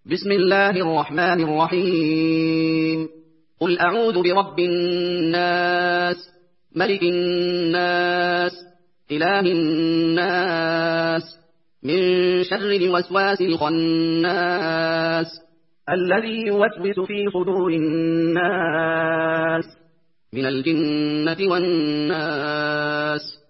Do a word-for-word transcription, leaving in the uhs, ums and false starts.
بسم الله الرحمن الرحيم. قل أعوذ برب الناس، ملك الناس، إله الناس، من شر الوسواس الخناس، الذي يوسوس في صدور الناس من الجنة والناس.